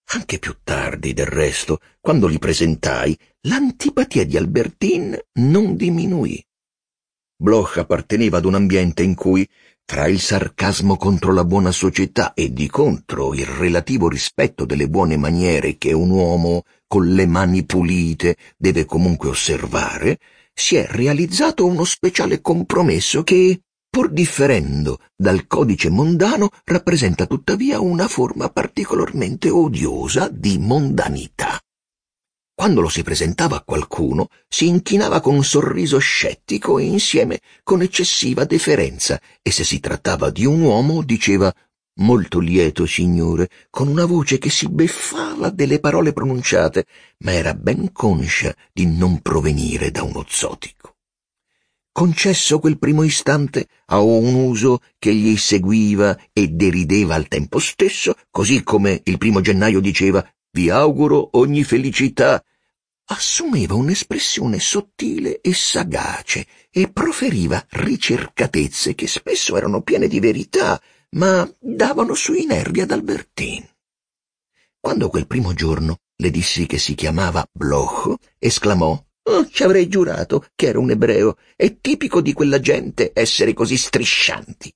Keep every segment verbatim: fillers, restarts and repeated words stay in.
Anche più tardi, del resto, quando li presentai, l'antipatia di Albertine non diminuì. Bloch apparteneva ad un ambiente in cui, tra il sarcasmo contro la buona società e di contro il relativo rispetto delle buone maniere che un uomo con le mani pulite deve comunque osservare, si è realizzato uno speciale compromesso che, pur differendo dal codice mondano, rappresenta tuttavia una forma particolarmente odiosa di mondanità. Quando lo si presentava a qualcuno, si inchinava con un sorriso scettico e insieme con eccessiva deferenza, e se si trattava di un uomo diceva «Molto lieto, signore», con una voce che si beffava delle parole pronunciate, ma era ben conscia di non provenire da uno zotico. Concesso quel primo istante a un uso che gli seguiva e derideva al tempo stesso, così come il primo gennaio diceva «Vi auguro ogni felicità», assumeva un'espressione sottile e sagace e proferiva ricercatezze che spesso erano piene di verità, ma davano sui nervi ad Albertine. Quando quel primo giorno le dissi che si chiamava Bloch, esclamò «Oh, ci avrei giurato che era un ebreo, è tipico di quella gente essere così striscianti».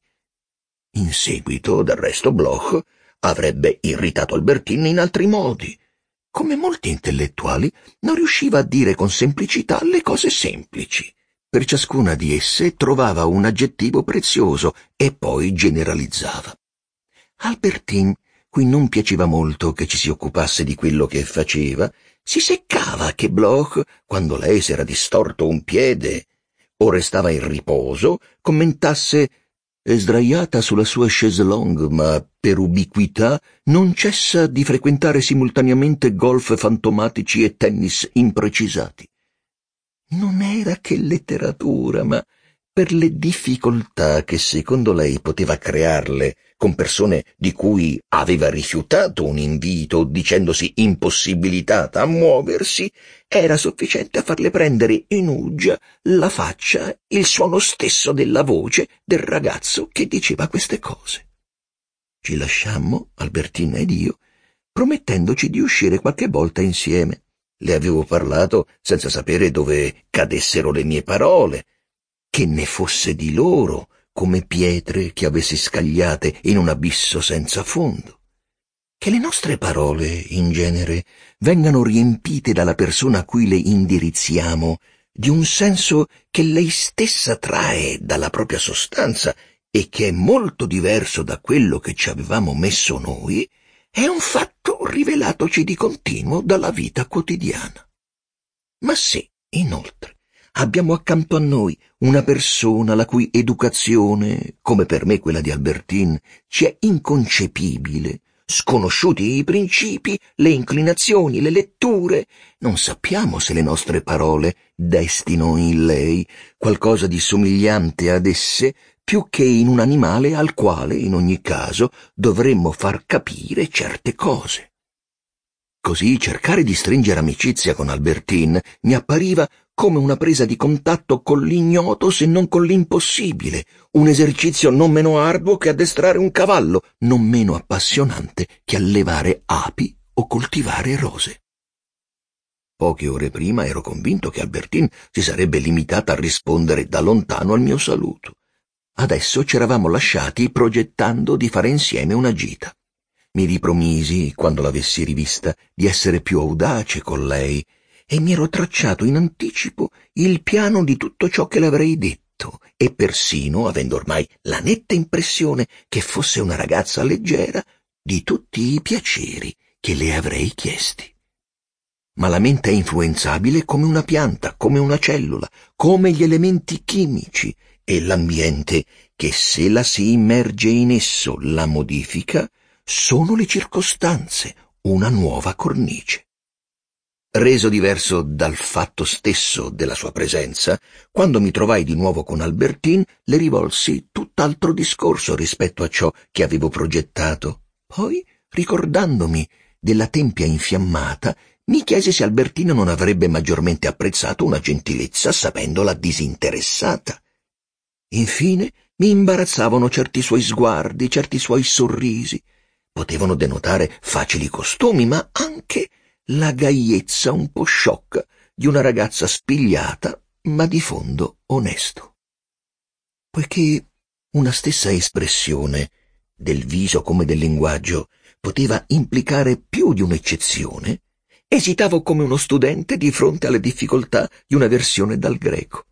In seguito, del resto, Bloch avrebbe irritato Albertine in altri modi. Come molti intellettuali, non riusciva a dire con semplicità le cose semplici. Per ciascuna di esse trovava un aggettivo prezioso e poi generalizzava. Albertine, cui non piaceva molto che ci si occupasse di quello che faceva, si seccava che Bloch, quando lei s'era distorto un piede o restava in riposo, commentasse «È sdraiata sulla sua chaise longue, ma per ubiquità non cessa di frequentare simultaneamente golf fantomatici e tennis imprecisati». Non era che letteratura, ma per le difficoltà che secondo lei poteva crearle con persone di cui aveva rifiutato un invito dicendosi impossibilitata a muoversi, era sufficiente a farle prendere in uggia la faccia, il suono stesso della voce del ragazzo che diceva queste cose. Ci lasciammo, Albertina ed io, promettendoci di uscire qualche volta insieme. Le avevo parlato senza sapere dove cadessero le mie parole, che ne fosse di loro come pietre che avessi scagliate in un abisso senza fondo. Che le nostre parole, in genere, vengano riempite dalla persona a cui le indirizziamo di un senso che lei stessa trae dalla propria sostanza e che è molto diverso da quello che ci avevamo messo noi, è un fatto rivelatoci di continuo dalla vita quotidiana. Ma se, inoltre, abbiamo accanto a noi una persona la cui educazione, come per me quella di Albertine, ci è inconcepibile, sconosciuti i principi, le inclinazioni, le letture, non sappiamo se le nostre parole destino in lei qualcosa di somigliante ad esse, più che in un animale al quale, in ogni caso, dovremmo far capire certe cose. Così cercare di stringere amicizia con Albertine mi appariva come una presa di contatto con l'ignoto se non con l'impossibile, un esercizio non meno arduo che addestrare un cavallo, non meno appassionante che allevare api o coltivare rose. Poche ore prima ero convinto che Albertine si sarebbe limitata a rispondere da lontano al mio saluto. Adesso c'eravamo lasciati progettando di fare insieme una gita. Mi ripromisi, quando l'avessi rivista, di essere più audace con lei e mi ero tracciato in anticipo il piano di tutto ciò che le avrei detto e persino, avendo ormai la netta impressione che fosse una ragazza leggera, di tutti i piaceri che le avrei chiesti. Ma la mente è influenzabile come una pianta, come una cellula, come gli elementi chimici, e l'ambiente che, se la si immerge in esso, la modifica, sono le circostanze, una nuova cornice. Reso diverso dal fatto stesso della sua presenza, quando mi trovai di nuovo con Albertine, le rivolsi tutt'altro discorso rispetto a ciò che avevo progettato. Poi, ricordandomi della tempia infiammata, mi chiese se Albertine non avrebbe maggiormente apprezzato una gentilezza sapendola disinteressata. Infine mi imbarazzavano certi suoi sguardi, certi suoi sorrisi, potevano denotare facili costumi, ma anche la gaiezza un po' sciocca di una ragazza spigliata, ma di fondo onesto. Poiché una stessa espressione, del viso come del linguaggio, poteva implicare più di un'eccezione, esitavo come uno studente di fronte alle difficoltà di una versione dal greco.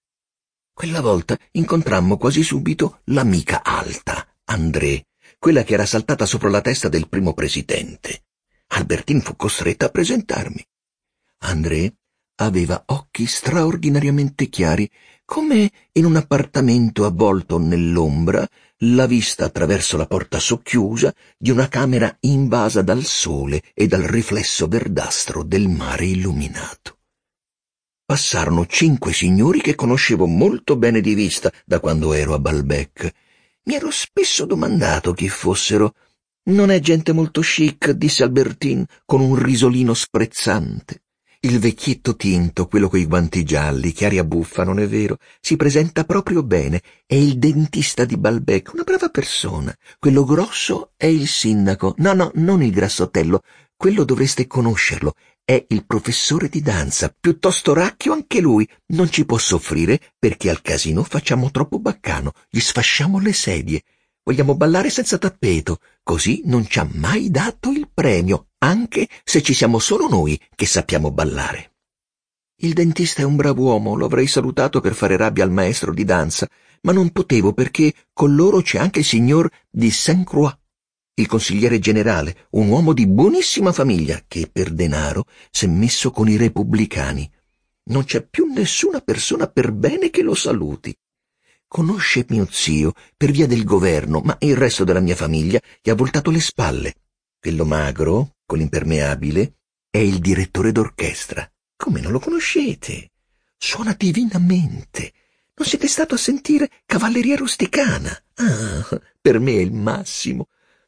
Quella volta incontrammo quasi subito l'amica alta, André, quella che era saltata sopra la testa del primo presidente. Albertine fu costretta a presentarmi. André aveva occhi straordinariamente chiari, come in un appartamento avvolto nell'ombra, la vista attraverso la porta socchiusa di una camera invasa dal sole e dal riflesso verdastro del mare illuminato. Passarono cinque signori che conoscevo molto bene di vista da quando ero a Balbec. Mi ero spesso domandato chi fossero. «Non è gente molto chic», disse Albertine con un risolino sprezzante. «Il vecchietto tinto, quello coi guanti gialli, chiari a buffa, non è vero? Si presenta proprio bene. È il dentista di Balbec, una brava persona. Quello grosso è il sindaco. No, no, non il grassottello. Quello dovreste conoscerlo. È il professore di danza, piuttosto racchio anche lui. Non ci può soffrire perché al casino facciamo troppo baccano, gli sfasciamo le sedie. Vogliamo ballare senza tappeto, così non ci ha mai dato il premio, anche se ci siamo solo noi che sappiamo ballare. Il dentista è un bravo uomo, lo avrei salutato per fare rabbia al maestro di danza, ma non potevo perché con loro c'è anche il signor di Saint-Croix, il consigliere generale, un uomo di buonissima famiglia che per denaro s'è messo con i repubblicani. Non c'è più nessuna persona per bene che lo saluti. Conosce mio zio per via del governo, ma il resto della mia famiglia gli ha voltato le spalle. Quello magro, con l'impermeabile, è il direttore d'orchestra. Come non lo conoscete? Suona divinamente. Non siete stato a sentire Cavalleria Rusticana? Ah, per me è il massimo.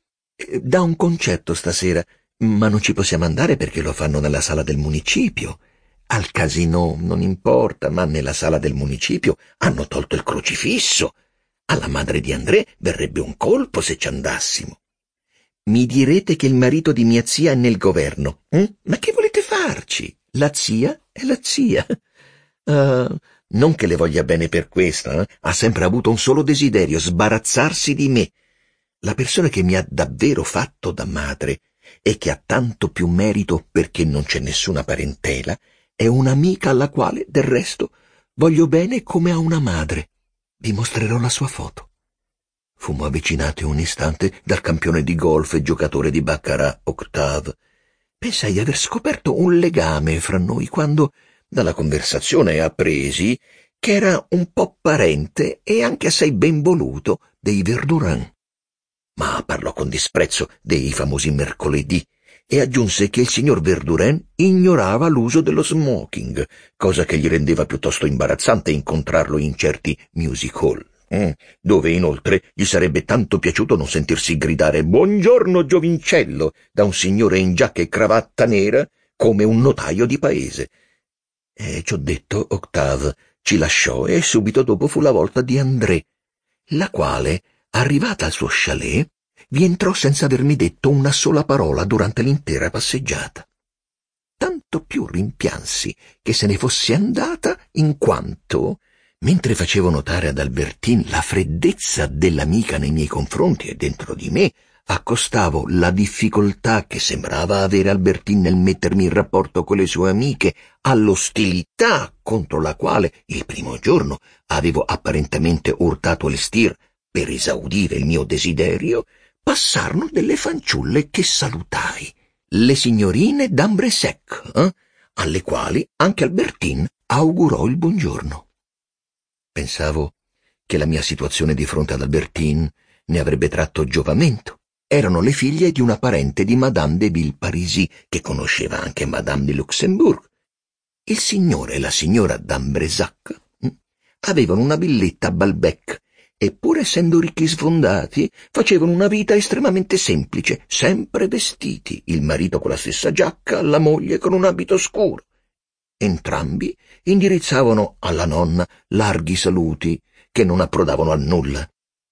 Dà un concerto stasera, ma non ci possiamo andare perché lo fanno nella sala del municipio. Al casino non importa, ma nella sala del municipio hanno tolto il crocifisso. Alla madre di André verrebbe un colpo se ci andassimo. Mi direte che il marito di mia zia è nel governo. Eh? Ma che volete farci? La zia è la zia. Uh, non che le voglia bene per questo, eh? Ha sempre avuto un solo desiderio, sbarazzarsi di me. La persona che mi ha davvero fatto da madre e che ha tanto più merito perché non c'è nessuna parentela è un'amica alla quale, del resto, voglio bene come a una madre. Vi mostrerò la sua foto. Fummo avvicinati un istante dal campione di golf e giocatore di baccarat Octave. Pensai di aver scoperto un legame fra noi quando, dalla conversazione appresi, che era un po' parente e anche assai ben voluto dei Verdurin. Ma parlò con disprezzo dei famosi mercoledì e aggiunse che il signor Verdurin ignorava l'uso dello smoking, cosa che gli rendeva piuttosto imbarazzante incontrarlo in certi music hall, eh, dove inoltre gli sarebbe tanto piaciuto non sentirsi gridare «Buongiorno, giovincello» da un signore in giacca e cravatta nera come un notaio di paese. E ciò detto, Octave ci lasciò e subito dopo fu la volta di André, la quale, arrivata al suo chalet, vi entrò senza avermi detto una sola parola durante l'intera passeggiata. Tanto più rimpiansi che se ne fosse andata in quanto, mentre facevo notare ad Albertine la freddezza dell'amica nei miei confronti e dentro di me, accostavo la difficoltà che sembrava avere Albertine nel mettermi in rapporto con le sue amiche all'ostilità contro la quale il primo giorno avevo apparentemente urtato il stir per esaudire il mio desiderio, passarono delle fanciulle che salutai, le signorine d'Ambrésec, eh? alle quali anche Albertine augurò il buongiorno. Pensavo che la mia situazione di fronte ad Albertine ne avrebbe tratto giovamento. Erano le figlie di una parente di Madame de Villeparisis, che conosceva anche Madame de Luxembourg. Il signore e la signora d'Ambrésec hm, avevano una villetta a Balbec, e pur essendo ricchi sfondati, facevano una vita estremamente semplice, sempre vestiti, il marito con la stessa giacca, la moglie con un abito scuro. Entrambi indirizzavano alla nonna larghi saluti che non approdavano a nulla.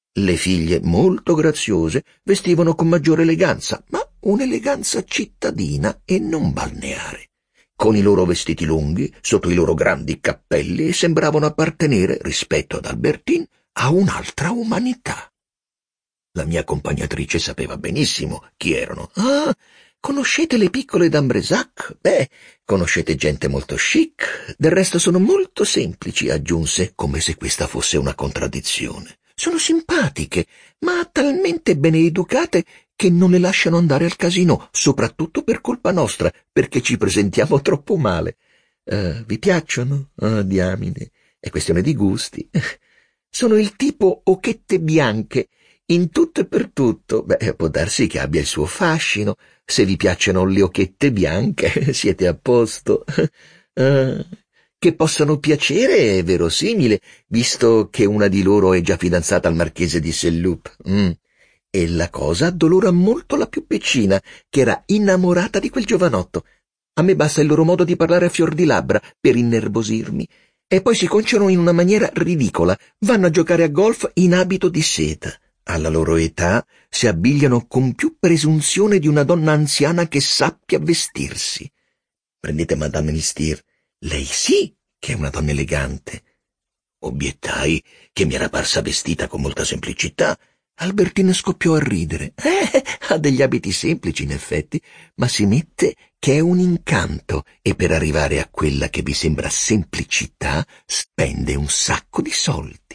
Le figlie, molto graziose, vestivano con maggiore eleganza, ma un'eleganza cittadina e non balneare. Con i loro vestiti lunghi, sotto i loro grandi cappelli, sembravano appartenere, rispetto ad Albertine, a un'altra umanità. La mia accompagnatrice sapeva benissimo chi erano. «Ah, conoscete le piccole d'Ambresac? Beh, conoscete gente molto chic. Del resto sono molto semplici», aggiunse, come se questa fosse una contraddizione. «Sono simpatiche, ma talmente bene educate che non le lasciano andare al casino, soprattutto per colpa nostra, perché ci presentiamo troppo male. Uh, vi piacciono? Ah, diamine, è questione di gusti. Sono il tipo occhette bianche, in tutto e per tutto. Beh, può darsi che abbia il suo fascino. Se vi piacciono le occhette bianche, siete a posto. Uh, che possano piacere è verosimile, visto che una di loro è già fidanzata al marchese di Selloup. Mm. E la cosa addolora molto la più piccina, che era innamorata di quel giovanotto. A me basta il loro modo di parlare a fior di labbra per innervosirmi. E poi si conciano in una maniera ridicola. Vanno a giocare a golf in abito di seta. Alla loro età si abbigliano con più presunzione di una donna anziana che sappia vestirsi. Prendete Madame Listier. Lei sì che è una donna elegante. Obiettai che mi era parsa vestita con molta semplicità. Albertine scoppiò a ridere. Eh, ha degli abiti semplici, in effetti, ma si mette che è un incanto e per arrivare a quella che vi sembra semplicità spende un sacco di soldi.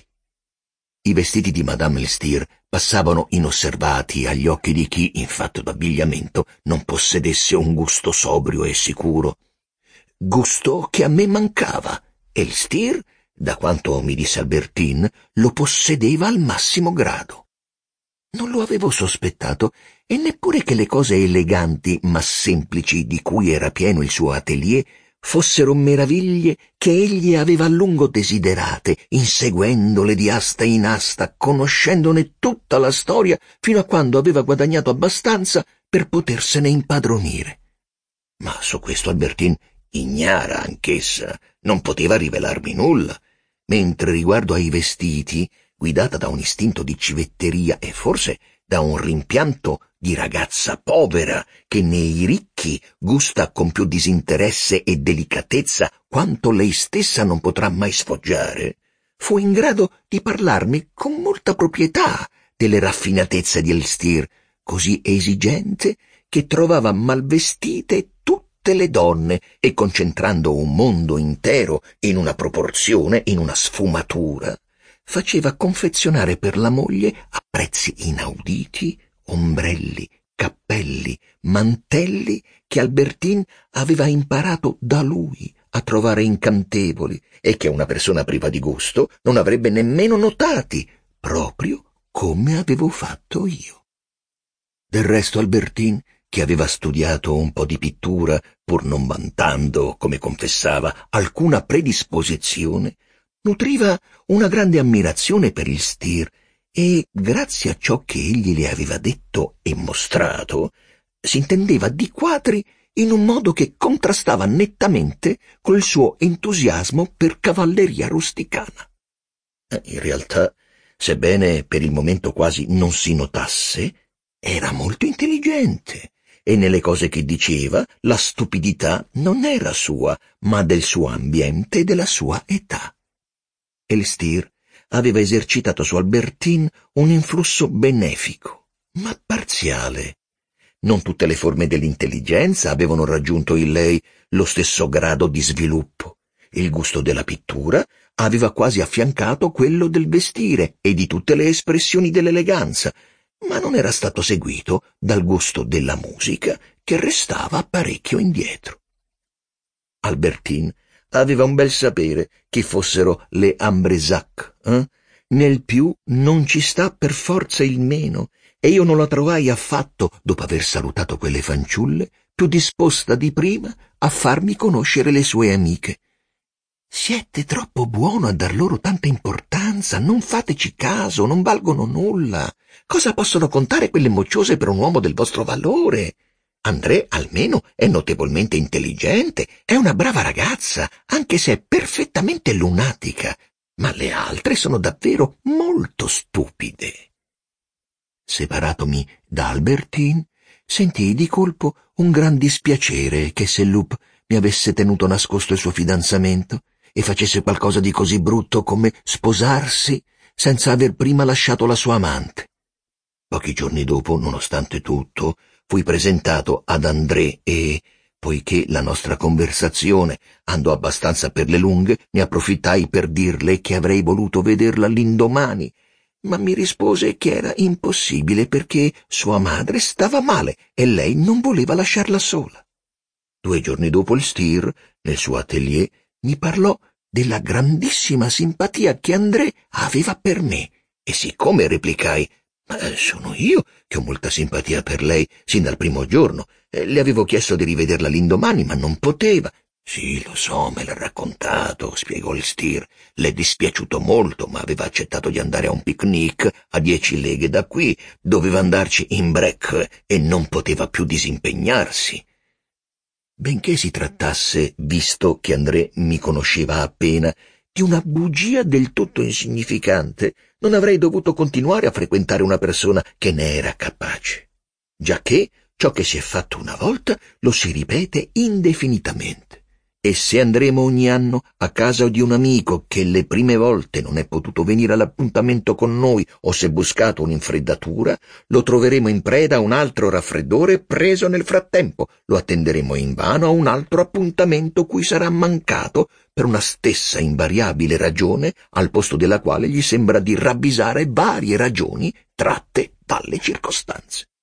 I vestiti di Madame Listier passavano inosservati agli occhi di chi, in fatto d'abbigliamento, non possedesse un gusto sobrio e sicuro. Gusto che a me mancava, e Listier, da quanto mi disse Albertine, lo possedeva al massimo grado. Non lo avevo sospettato, e neppure che le cose eleganti ma semplici di cui era pieno il suo atelier fossero meraviglie che egli aveva a lungo desiderate, inseguendole di asta in asta, conoscendone tutta la storia, fino a quando aveva guadagnato abbastanza per potersene impadronire. Ma su questo Albertine, ignara anch'essa, non poteva rivelarmi nulla, mentre riguardo ai vestiti, guidata da un istinto di civetteria e forse da un rimpianto di ragazza povera che nei ricchi gusta con più disinteresse e delicatezza quanto lei stessa non potrà mai sfoggiare, fu in grado di parlarmi con molta proprietà delle raffinatezze di Elstier, così esigente che trovava malvestite tutte le donne e concentrando un mondo intero in una proporzione, in una sfumatura, faceva confezionare per la moglie a prezzi inauditi ombrelli, cappelli, mantelli che Albertine aveva imparato da lui a trovare incantevoli e che una persona priva di gusto non avrebbe nemmeno notati, proprio come avevo fatto io. Del resto Albertine, che aveva studiato un po' di pittura, pur non vantando, come confessava, alcuna predisposizione, nutriva una grande ammirazione per il Stier e, grazie a ciò che egli le aveva detto e mostrato, si intendeva di quadri in un modo che contrastava nettamente col suo entusiasmo per cavalleria rusticana. In realtà, sebbene per il momento quasi non si notasse, era molto intelligente e nelle cose che diceva la stupidità non era sua, ma del suo ambiente e della sua età. Elstier aveva esercitato su Albertine un influsso benefico, ma parziale. Non tutte le forme dell'intelligenza avevano raggiunto in lei lo stesso grado di sviluppo. Il gusto della pittura aveva quasi affiancato quello del vestire e di tutte le espressioni dell'eleganza, ma non era stato seguito dal gusto della musica, che restava parecchio indietro. Albertine aveva un bel sapere chi fossero le Ambresac, eh? Nel più non ci sta per forza il meno, e io non la trovai affatto, dopo aver salutato quelle fanciulle, più disposta di prima a farmi conoscere le sue amiche. «Siete troppo buono a dar loro tanta importanza, non fateci caso, non valgono nulla. Cosa possono contare quelle mocciose per un uomo del vostro valore? André, almeno, è notevolmente intelligente, è una brava ragazza, anche se è perfettamente lunatica. ma le altre sono davvero molto stupide. Separatomi da Albertine, sentii di colpo un gran dispiacere che Sellup mi avesse tenuto nascosto il suo fidanzamento e facesse qualcosa di così brutto come sposarsi senza aver prima lasciato la sua amante. Pochi giorni dopo, nonostante tutto, fui presentato ad André e, poiché la nostra conversazione andò abbastanza per le lunghe, ne approfittai per dirle che avrei voluto vederla l'indomani, ma mi rispose che era impossibile perché sua madre stava male e lei non voleva lasciarla sola. Due giorni dopo il Steer, nel suo atelier, mi parlò della grandissima simpatia che André aveva per me e siccome replicai «Ma sono io che ho molta simpatia per lei sin dal primo giorno. Eh, le avevo chiesto di rivederla l'indomani, ma non poteva». «Sì, lo so, me l'ha raccontato», spiegò il Steer. «Le è dispiaciuto molto, ma aveva accettato di andare a un picnic a dieci leghe da qui. Doveva andarci in break e non poteva più disimpegnarsi». Benché si trattasse, visto che André mi conosceva appena, di una bugia del tutto insignificante, non avrei dovuto continuare a frequentare una persona che ne era capace, giacché ciò che si è fatto una volta lo si ripete indefinitamente. E se andremo ogni anno a casa di un amico che le prime volte non è potuto venire all'appuntamento con noi o s'è buscato un'infreddatura, lo troveremo in preda a un altro raffreddore preso nel frattempo, lo attenderemo invano a un altro appuntamento cui sarà mancato per una stessa invariabile ragione, al posto della quale gli sembra di ravvisare varie ragioni tratte dalle circostanze.